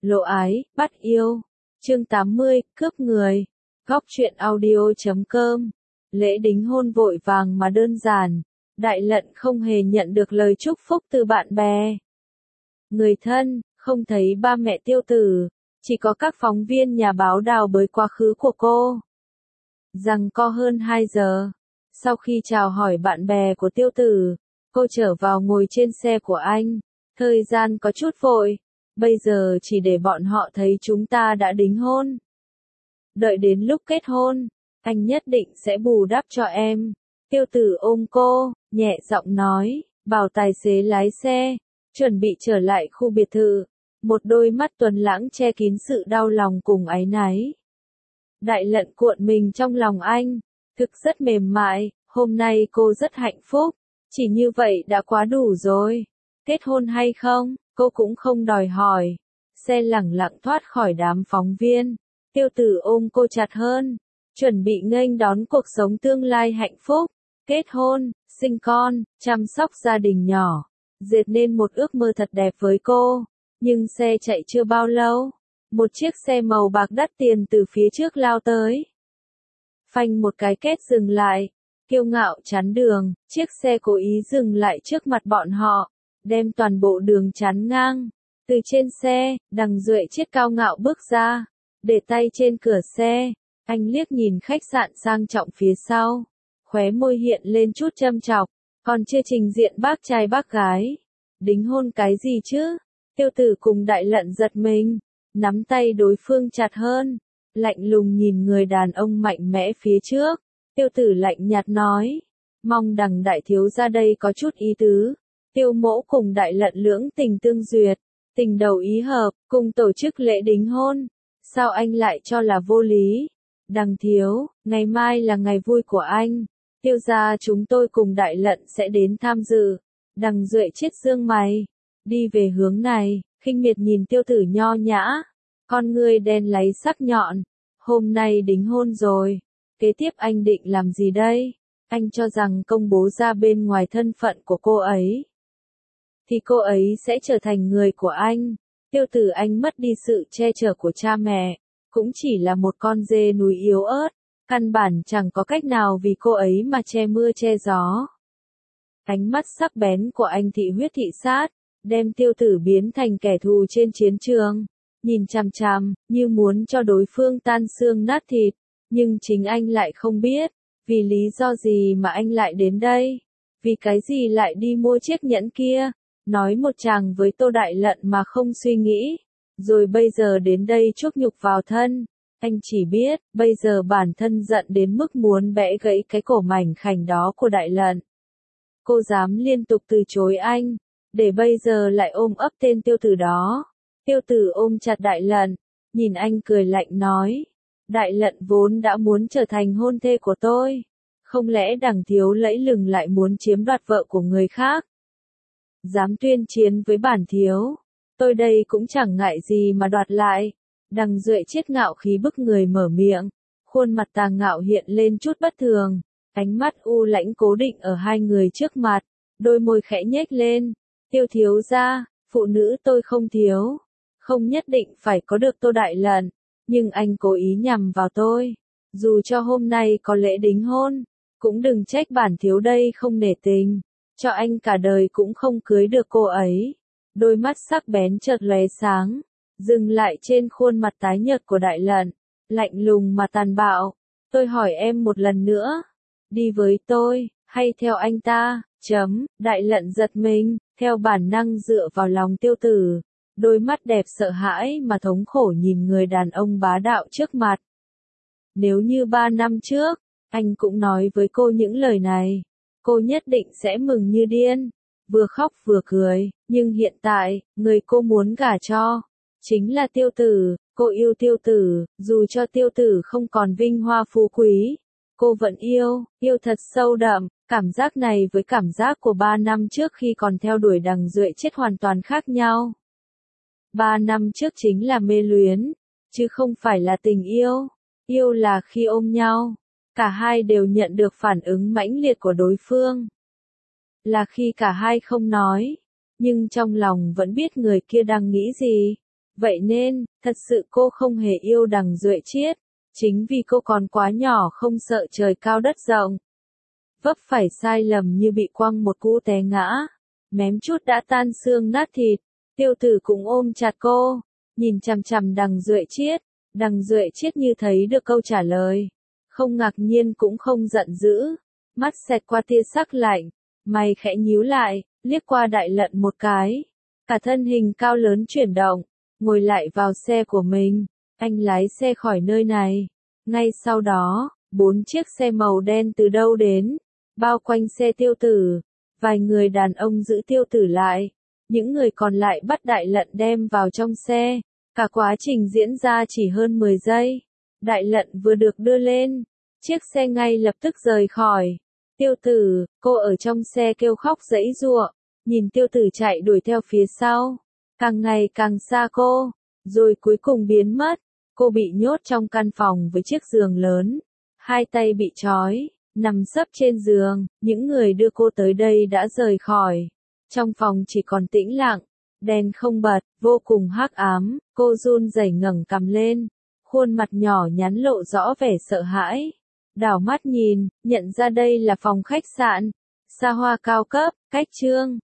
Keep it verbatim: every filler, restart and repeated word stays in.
Lộ ái, bắt yêu. Chương tám mươi, cướp người. Góc truyện audio chấm com. Lễ đính hôn vội vàng mà đơn giản. Đại Lận không hề nhận được lời chúc phúc từ bạn bè, người thân, không thấy ba mẹ Tiêu Tử, chỉ có các phóng viên nhà báo đào bới quá khứ của cô. Rằng co hơn hai giờ, sau khi chào hỏi bạn bè của Tiêu Tử, cô trở vào ngồi trên xe của anh. Thời gian có chút vội, bây giờ chỉ để bọn họ thấy chúng ta đã đính hôn. Đợi đến lúc kết hôn, anh nhất định sẽ bù đắp cho em. Tiêu Tử ôm cô, nhẹ giọng nói, bảo tài xế lái xe, chuẩn bị trở lại khu biệt thự. Một đôi mắt tuấn lãng che kín sự đau lòng cùng áy náy. Đại Lận cuộn mình trong lòng anh, thực rất mềm mại, hôm nay cô rất hạnh phúc, chỉ như vậy đã quá đủ rồi. Kết hôn hay không, cô cũng không đòi hỏi. Xe lẳng lặng thoát khỏi đám phóng viên, Tiêu Tử ôm cô chặt hơn, chuẩn bị nghênh đón cuộc sống tương lai hạnh phúc, kết hôn, sinh con, chăm sóc gia đình nhỏ, dệt nên một ước mơ thật đẹp với cô. Nhưng xe chạy chưa bao lâu, một chiếc xe màu bạc đắt tiền từ phía trước lao tới. Phanh một cái kết dừng lại, kiêu ngạo chắn đường, chiếc xe cố ý dừng lại trước mặt bọn họ, đem toàn bộ đường chắn ngang. Từ trên xe, Đằng Duệ Chiết cao ngạo bước ra, để tay trên cửa xe, anh liếc nhìn khách sạn sang trọng phía sau, khóe môi hiện lên chút châm chọc, còn chưa trình diện bác trai bác gái. Đính hôn cái gì chứ? Tiêu Tử cùng Đại Lận giật mình, nắm tay đối phương chặt hơn, lạnh lùng nhìn người đàn ông mạnh mẽ phía trước. Tiêu Tử lạnh nhạt nói, mong Đằng đại thiếu ra đây có chút ý tứ. Tiêu Mỗ cùng Đại Lận lưỡng tình tương duyệt, tình đầu ý hợp, cùng tổ chức lễ đính hôn. Sao anh lại cho là vô lý? Đằng thiếu, ngày mai là ngày vui của anh. Tiêu gia chúng tôi cùng Đại Lận sẽ đến tham dự. Đằng Duệ Chiết dương mày, đi về hướng này, khinh miệt nhìn Tiêu Tử nho nhã, con ngươi đen láy sắc nhọn. Hôm nay đính hôn rồi, kế tiếp anh định làm gì đây? Anh cho rằng công bố ra bên ngoài thân phận của cô ấy, thì cô ấy sẽ trở thành người của anh. Tiêu Tử anh mất đi sự che chở của cha mẹ, cũng chỉ là một con dê núi yếu ớt, căn bản chẳng có cách nào vì cô ấy mà che mưa che gió. Ánh mắt sắc bén của anh thị huyết thị sát, đem Tiêu Tử biến thành kẻ thù trên chiến trường, nhìn chằm chằm, như muốn cho đối phương tan xương nát thịt, nhưng chính anh lại không biết, vì lý do gì mà anh lại đến đây, vì cái gì lại đi mua chiếc nhẫn kia, nói một chàng với Tô Đại Lận mà không suy nghĩ, rồi bây giờ đến đây chuốc nhục vào thân. Anh chỉ biết, bây giờ bản thân giận đến mức muốn bẽ gãy cái cổ mảnh khảnh đó của Đại Lận. Cô dám liên tục từ chối anh, để bây giờ lại ôm ấp tên Tiêu Tử đó. Tiêu Tử ôm chặt Đại Lận, nhìn anh cười lạnh nói, Đại Lận vốn đã muốn trở thành hôn thê của tôi, không lẽ Đằng thiếu lẫy lừng lại muốn chiếm đoạt vợ của người khác? Dám tuyên chiến với bản thiếu, tôi đây cũng chẳng ngại gì mà đoạt lại. Đằng Duệ Chiết ngạo khí bức người mở miệng, khuôn mặt tà ngạo hiện lên chút bất thường, ánh mắt u lãnh cố định ở hai người trước mặt, đôi môi khẽ nhếch lên. Tiêu thiếu gia, phụ nữ tôi không thiếu, không nhất định phải có được Tô Đại Lận, nhưng anh cố ý nhằm vào tôi, dù cho hôm nay có lễ đính hôn, cũng đừng trách bản thiếu đây không nể tình, cho anh cả đời cũng không cưới được cô ấy. Đôi mắt sắc bén chợt lóe sáng, dừng lại trên khuôn mặt tái nhợt của Đại Lận, lạnh lùng mà tàn bạo. Tôi hỏi em một lần nữa, đi với tôi, hay theo anh ta? Chấm, Đại Lận giật mình, theo bản năng dựa vào lòng Tiêu Tử, đôi mắt đẹp sợ hãi mà thống khổ nhìn người đàn ông bá đạo trước mặt. Nếu như ba năm trước, anh cũng nói với cô những lời này, cô nhất định sẽ mừng như điên, vừa khóc vừa cười, nhưng hiện tại, người cô muốn gả cho, chính là Tiêu Tử. Cô yêu Tiêu Tử, dù cho Tiêu Tử không còn vinh hoa phú quý, cô vẫn yêu, yêu thật sâu đậm. Cảm giác này với cảm giác của ba năm trước khi còn theo đuổi Đằng Duệ Chiết hoàn toàn khác nhau. Ba năm trước chính là mê luyến, chứ không phải là tình yêu. Yêu là khi ôm nhau, cả hai đều nhận được phản ứng mãnh liệt của đối phương. Là khi cả hai không nói, nhưng trong lòng vẫn biết người kia đang nghĩ gì. Vậy nên, thật sự cô không hề yêu Đằng Duệ Chiết, chính vì cô còn quá nhỏ không sợ trời cao đất rộng. Vấp phải sai lầm như bị quăng một cú té ngã, mém chút đã tan xương nát thịt, Tiêu Tử cũng ôm chặt cô, nhìn chằm chằm Đằng Duệ Chiết. Đằng Duệ Chiết như thấy được câu trả lời, không ngạc nhiên cũng không giận dữ, mắt xẹt qua tia sắc lạnh, mày khẽ nhíu lại, liếc qua Đại Lận một cái, cả thân hình cao lớn chuyển động, ngồi lại vào xe của mình, anh lái xe khỏi nơi này. Ngay sau đó, bốn chiếc xe màu đen từ đâu đến, bao quanh xe Tiêu Tử, vài người đàn ông giữ Tiêu Tử lại, những người còn lại bắt Đại Lận đem vào trong xe. Cả quá trình diễn ra chỉ hơn mười giây. Đại Lận vừa được đưa lên, chiếc xe ngay lập tức rời khỏi. Tiêu Tử, cô ở trong xe kêu khóc giãy giụa, nhìn Tiêu Tử chạy đuổi theo phía sau, càng ngày càng xa cô, rồi cuối cùng biến mất. Cô bị nhốt trong căn phòng với chiếc giường lớn, hai tay bị trói, nằm sấp trên giường. Những người đưa cô tới đây đã rời khỏi. Trong phòng chỉ còn tĩnh lặng, đèn không bật, vô cùng hắc ám. Cô run rẩy ngẩng cằm lên, khuôn mặt nhỏ nhắn lộ rõ vẻ sợ hãi. Đảo mắt nhìn, nhận ra đây là phòng khách sạn, xa hoa cao cấp, cách Trương